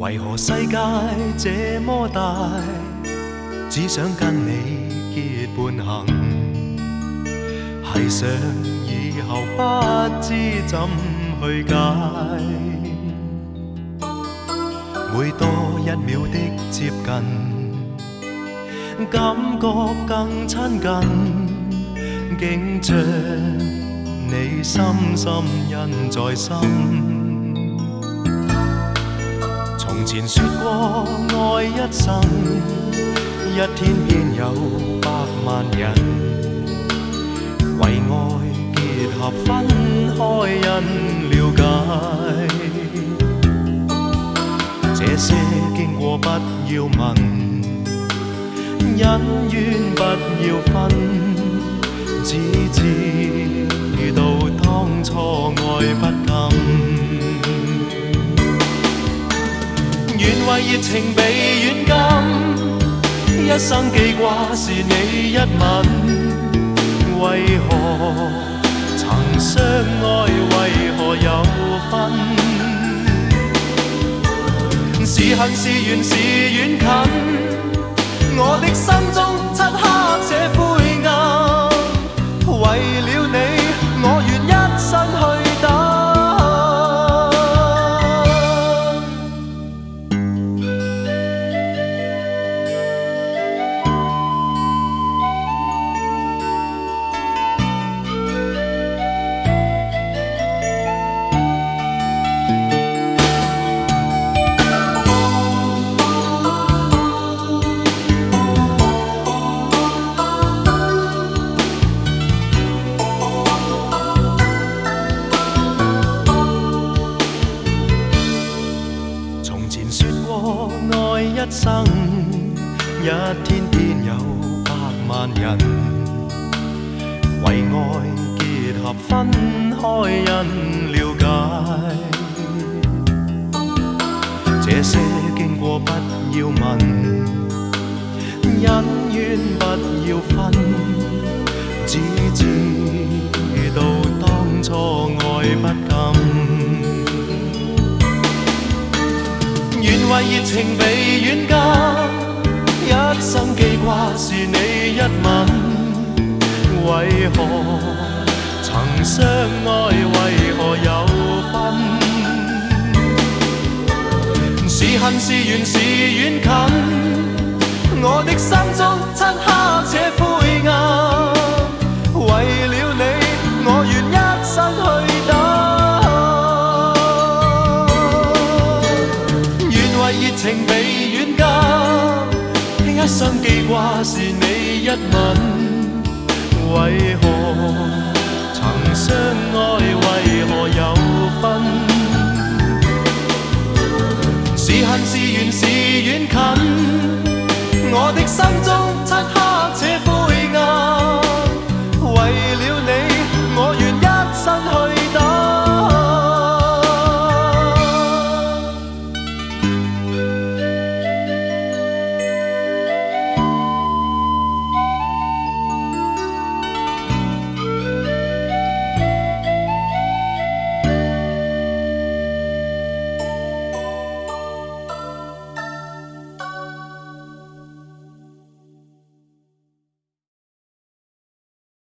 為何世界這麼大，只想跟你結伴行，係想以後不知怎去解。每多一秒的接近，感覺更親近，竟將你深深印在心。從前說過愛一生，一天偏有百萬人，為愛結合分開因了解。這些經過不要問，恩怨不要分，只知道當初愛不甘。願為熱情被軟禁，一生記掛是你一吻。為何曾相愛，為何有分？是恨是緣是遠近，我的心中漆黑這灰暗，為了你我願一生去等。愛一生，一天偏有百萬人，為愛結合分開因了解。這些經過不要問，恩怨不要分，只知道當初愛不甘。願為熱情被軟禁，一生記掛是你一吻。為何曾相愛，為何有分？是恨是緣是遠近，我的心中漆黑這灰暗。為了你，我願一生去等。熱情被軟禁，一生記掛是你一吻。為何曾相愛，為何有分？